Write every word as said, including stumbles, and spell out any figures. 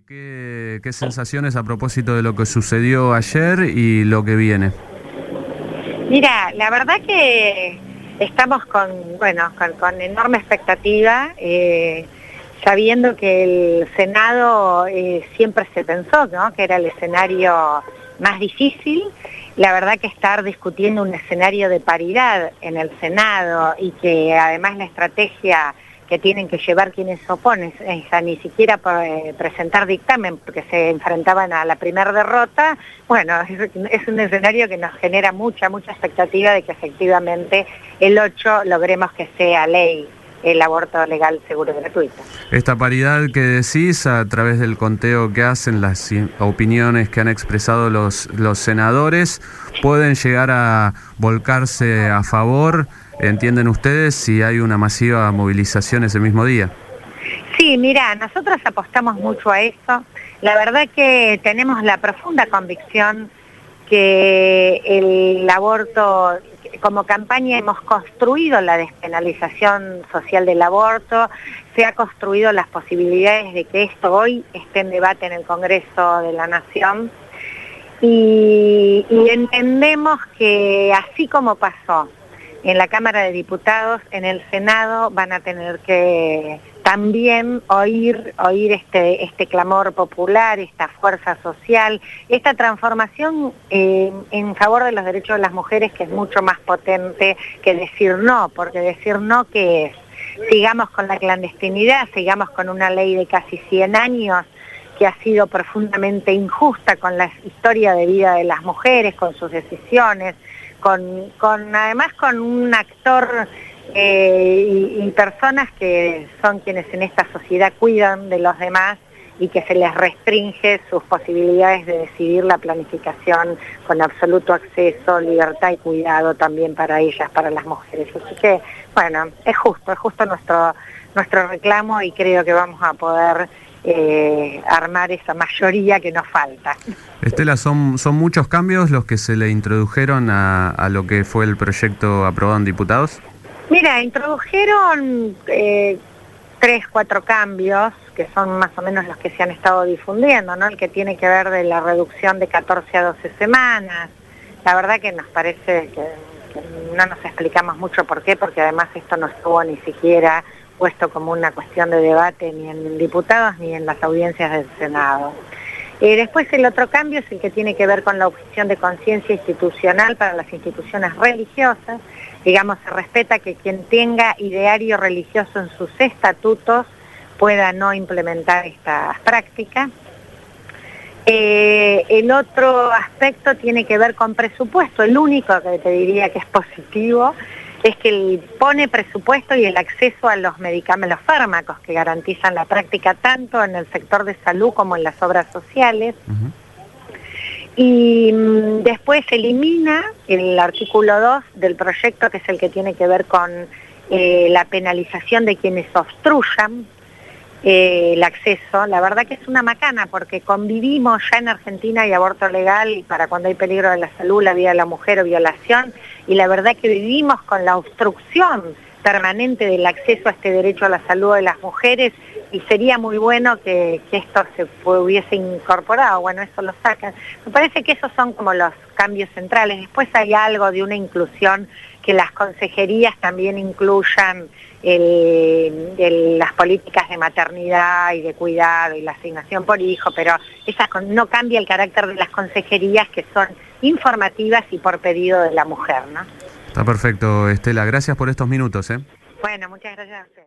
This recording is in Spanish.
¿Qué, qué sensaciones a propósito de lo que sucedió ayer y lo que viene? Mira, la verdad que estamos con, bueno, con, con enorme expectativa, eh, sabiendo que el Senado eh, siempre se pensó, ¿no?, que era el escenario más difícil. La verdad que estar discutiendo un escenario de paridad en el Senado y que además la estrategia que tienen que llevar quienes se oponen es a ni siquiera eh, presentar dictamen porque se enfrentaban a la primera derrota, bueno, es, es un escenario que nos genera mucha, mucha expectativa de que efectivamente el ocho logremos que sea ley el aborto legal, seguro y gratuito. Esta paridad que decís, a través del conteo que hacen, las opiniones que han expresado los, los senadores, ¿pueden llegar a volcarse a favor, entienden ustedes, si hay una masiva movilización ese mismo día? Sí, mira, nosotros apostamos mucho a eso. La verdad que tenemos la profunda convicción que el aborto, como campaña hemos construido la despenalización social del aborto, se ha construido las posibilidades de que esto hoy esté en debate en el Congreso de la Nación y, y entendemos que así como pasó en la Cámara de Diputados, en el Senado van a tener que también oír, oír este, este clamor popular, esta fuerza social, esta transformación eh, en favor de los derechos de las mujeres, que es mucho más potente que decir no, porque decir no, ¿qué es? Sigamos con la clandestinidad, sigamos con una ley de casi cien años que ha sido profundamente injusta con la historia de vida de las mujeres, con sus decisiones, con, con además con un actor eh, y, y personas que son quienes en esta sociedad cuidan de los demás y que se les restringe sus posibilidades de decidir la planificación con absoluto acceso, libertad y cuidado también para ellas, para las mujeres. Así que, bueno, es justo, es justo nuestro, nuestro reclamo y creo que vamos a poder Eh, armar esa mayoría que nos falta. Estela, ¿son, son muchos cambios los que se le introdujeron a, a lo que fue el proyecto aprobado en diputados? Mira, introdujeron eh, tres, cuatro cambios, que son más o menos los que se han estado difundiendo, ¿no? El que tiene que ver de la reducción de catorce a doce semanas. La verdad que nos parece que, que no nos explicamos mucho por qué, porque además esto no estuvo ni siquiera puesto como una cuestión de debate ni en diputados ni en las audiencias del Senado. Eh, después el otro cambio es el que tiene que ver con la objeción de conciencia institucional para las instituciones religiosas. Digamos, se respeta que quien tenga ideario religioso en sus estatutos pueda no implementar estas prácticas. Eh, el otro aspecto tiene que ver con presupuesto, el único que te diría que es positivo, es que pone presupuesto y el acceso a los medicamentos, los fármacos que garantizan la práctica tanto en el sector de salud como en las obras sociales. Uh-huh. Y mm, después elimina el artículo dos del proyecto, que es el que tiene que ver con eh, la penalización de quienes obstruyan eh, el acceso. La verdad que es una macana, porque convivimos ya en Argentina, hay aborto legal y para cuando hay peligro de la salud, la vida de la mujer o violación, y la verdad que vivimos con la obstrucción permanente del acceso a este derecho a la salud de las mujeres, y sería muy bueno que, que esto se hubiese incorporado. Bueno, eso lo sacan. Me parece que esos son como los cambios centrales. Después hay algo de una inclusión, que las consejerías también incluyan el, el, las políticas de maternidad y de cuidado y la asignación por hijo, pero esa no cambia el carácter de las consejerías, que son informativas y por pedido de la mujer, ¿no? Está perfecto, Estela. Gracias por estos minutos, ¿eh? Bueno, muchas gracias a usted.